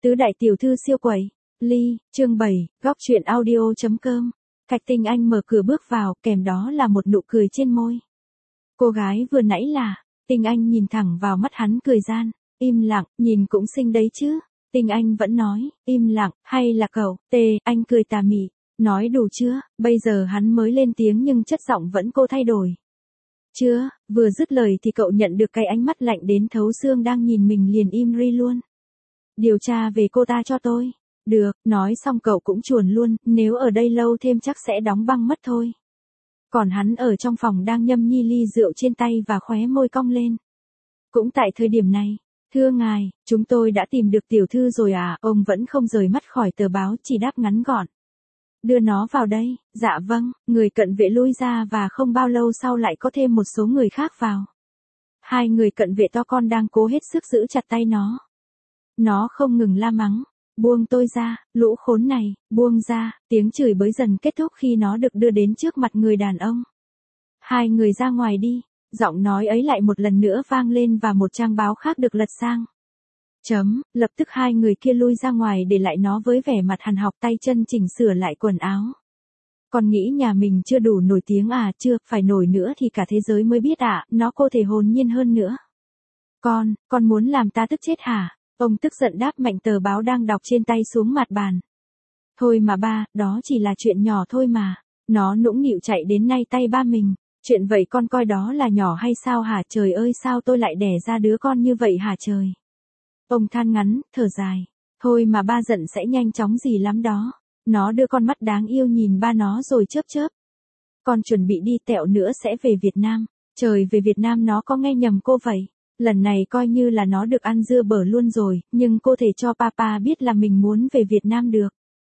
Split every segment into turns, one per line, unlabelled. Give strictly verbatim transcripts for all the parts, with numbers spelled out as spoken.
Tứ đại tiểu thư siêu quẩy. Ly, chương bảy, góc truyện audio.com. Thạch Tinh Anh mở cửa bước vào, kèm đó là một nụ cười trên môi. Cô gái vừa nãy là, Tinh Anh nhìn thẳng vào mắt hắn cười gian, im lặng, nhìn cũng xinh đấy chứ. Tinh Anh vẫn nói, im lặng, hay là cậu, tê, anh cười tà mị, nói đủ chưa, bây giờ hắn mới lên tiếng nhưng chất giọng vẫn cô thay đổi. Chưa, vừa dứt lời thì cậu nhận được cái ánh mắt lạnh đến thấu xương đang nhìn mình liền im ri luôn. Điều tra về cô ta cho tôi. Được, nói xong cậu cũng chuồn luôn, nếu ở đây lâu thêm chắc sẽ đóng băng mất thôi. Còn hắn ở trong phòng đang nhâm nhi ly rượu trên tay và khóe môi cong lên. Cũng tại thời điểm này, thưa ngài, chúng tôi đã tìm được tiểu thư rồi à, ông vẫn không rời mắt khỏi tờ báo, chỉ đáp ngắn gọn. Đưa nó vào đây, dạ vâng, người cận vệ lui ra và không bao lâu sau lại có thêm một số người khác vào. Hai người cận vệ to con đang cố hết sức giữ chặt tay nó. Nó không ngừng la mắng, buông tôi ra, lũ khốn này, buông ra, tiếng chửi bới dần kết thúc khi nó được đưa đến trước mặt người đàn ông. Hai người ra ngoài đi, giọng nói ấy lại một lần nữa vang lên và một trang báo khác được lật sang. Chấm, lập tức hai người kia lui ra ngoài để lại nó với vẻ mặt hằn học tay chân chỉnh sửa lại quần áo. Còn nghĩ nhà mình chưa đủ nổi tiếng à, chưa, phải nổi nữa thì cả thế giới mới biết à, nó cô thể hồn nhiên hơn nữa. Con, con muốn làm ta tức chết hả? Ông tức giận đáp mạnh tờ báo đang đọc trên tay xuống mặt bàn. Thôi mà ba, đó chỉ là chuyện nhỏ thôi mà. Nó nũng nịu chạy đến nay tay ba mình. Chuyện vậy con coi đó là nhỏ hay sao hả? Trời ơi, sao tôi lại đẻ ra đứa con như vậy hả trời? Ông than ngắn, thở dài. Thôi mà ba giận sẽ nhanh chóng gì lắm đó. Nó đưa con mắt đáng yêu nhìn ba nó rồi chớp chớp. Con chuẩn bị đi tẹo nữa sẽ về Việt Nam. Trời, về Việt Nam nó có nghe nhầm cô vậy? Lần này coi như là nó được ăn dưa bở luôn rồi, nhưng cô thể cho papa biết là mình muốn về Việt Nam được.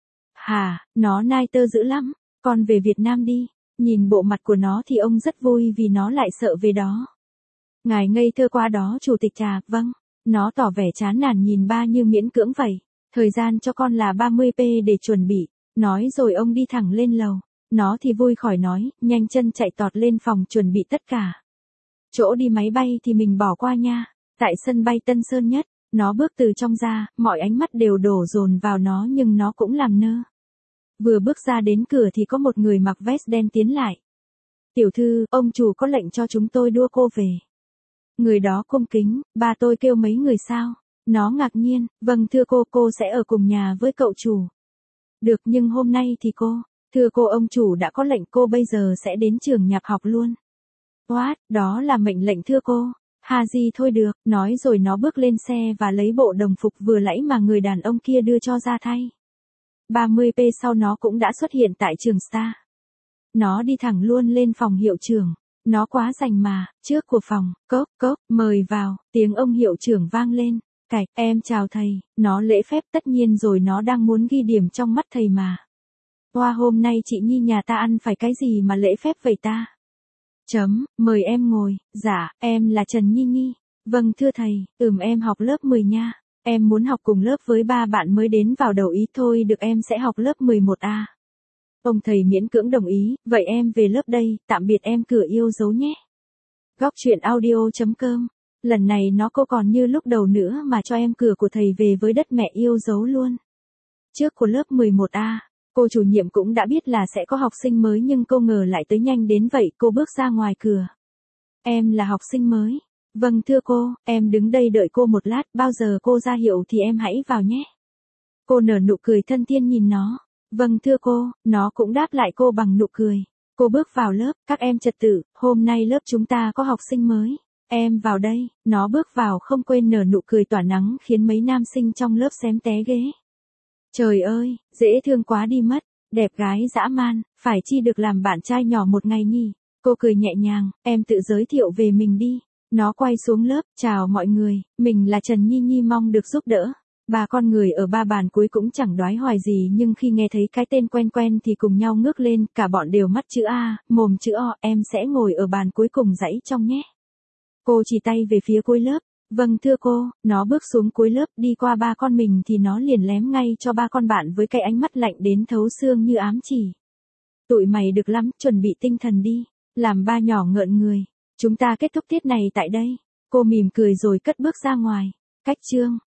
Hà, nó nai tơ dữ lắm, con về Việt Nam đi. Nhìn bộ mặt của nó thì ông rất vui vì nó lại sợ về đó. Ngài ngây thơ quá đó chủ tịch trà, vâng. Nó tỏ vẻ chán nản nhìn ba như miễn cưỡng vậy. Thời gian cho con là ba mươi phút để chuẩn bị. Nói rồi ông đi thẳng lên lầu. Nó thì vui khỏi nói, nhanh chân chạy tọt lên phòng chuẩn bị tất cả. Chỗ đi máy bay thì mình bỏ qua nha. Tại sân bay Tân Sơn Nhất, nó bước từ trong ra, mọi ánh mắt đều đổ dồn vào nó nhưng nó cũng làm nơ. Vừa bước ra đến cửa thì có một người mặc vest đen tiến lại. Tiểu thư, ông chủ có lệnh cho chúng tôi đưa cô về. Người đó cung kính, ba tôi kêu mấy người sao? Nó ngạc nhiên, vâng thưa cô, cô sẽ ở cùng nhà với cậu chủ. Được, nhưng hôm nay thì cô, thưa cô, ông chủ đã có lệnh, cô bây giờ sẽ đến trường nhạc học luôn. What, đó là mệnh lệnh thưa cô. Hà gì thôi được, nói rồi nó bước lên xe và lấy bộ đồng phục vừa nãy mà người đàn ông kia đưa cho ra thay. ba mươi phút sau nó cũng đã xuất hiện tại trường Star. Nó đi thẳng luôn lên phòng hiệu trưởng. Nó quá rành mà, trước của phòng, cốc, cốc, mời vào, tiếng ông hiệu trưởng vang lên. Cạch, em chào thầy, nó lễ phép tất nhiên rồi, nó đang muốn ghi điểm trong mắt thầy mà. Hoa, hôm nay chị Nhi nhà ta ăn phải cái gì mà lễ phép vậy ta? Chấm, mời em ngồi, dạ, em là Trần Nhi Nhi. Vâng thưa thầy, ừm em học lớp mười nha. Em muốn học cùng lớp với ba bạn mới đến vào đầu ý thôi, được em sẽ học lớp mười một A. Ông thầy miễn cưỡng đồng ý, vậy em về lớp đây, tạm biệt em cửa yêu dấu nhé. Góc truyện audio.com. Lần này nó cô còn như lúc đầu nữa mà cho em cửa của thầy về với đất mẹ yêu dấu luôn. Trước của lớp mười một A, cô chủ nhiệm cũng đã biết là sẽ có học sinh mới nhưng cô ngờ lại tới nhanh đến vậy, cô bước ra ngoài cửa. Em là học sinh mới. Vâng thưa cô, em đứng đây đợi cô một lát, bao giờ cô ra hiệu thì em hãy vào nhé. Cô nở nụ cười thân thiên nhìn nó. Vâng thưa cô, nó cũng đáp lại cô bằng nụ cười. Cô bước vào lớp, các em trật tự, hôm nay lớp chúng ta có học sinh mới. Em vào đây, nó bước vào không quên nở nụ cười tỏa nắng khiến mấy nam sinh trong lớp xém té ghế. Trời ơi, dễ thương quá đi mất, đẹp gái dã man, phải chi được làm bạn trai nhỏ một ngày nhỉ. Cô cười nhẹ nhàng, em tự giới thiệu về mình đi. Nó quay xuống lớp, chào mọi người, mình là Trần Nhi Nhi, mong được giúp đỡ. Ba con người ở ba bàn cuối cũng chẳng đoái hoài gì nhưng khi nghe thấy cái tên quen quen thì cùng nhau ngước lên, cả bọn đều mắt chữ A, mồm chữ O, em sẽ ngồi ở bàn cuối cùng dãy trong nhé. Cô chỉ tay về phía cuối lớp. Vâng thưa cô, nó bước xuống cuối lớp đi qua ba con mình thì nó liền lém ngay cho ba con bạn với cái ánh mắt lạnh đến thấu xương như ám chỉ. Tụi mày được lắm, chuẩn bị tinh thần đi, làm ba nhỏ ngợn người. Chúng ta kết thúc tiết này tại đây. Cô mỉm cười rồi cất bước ra ngoài. Cách chương.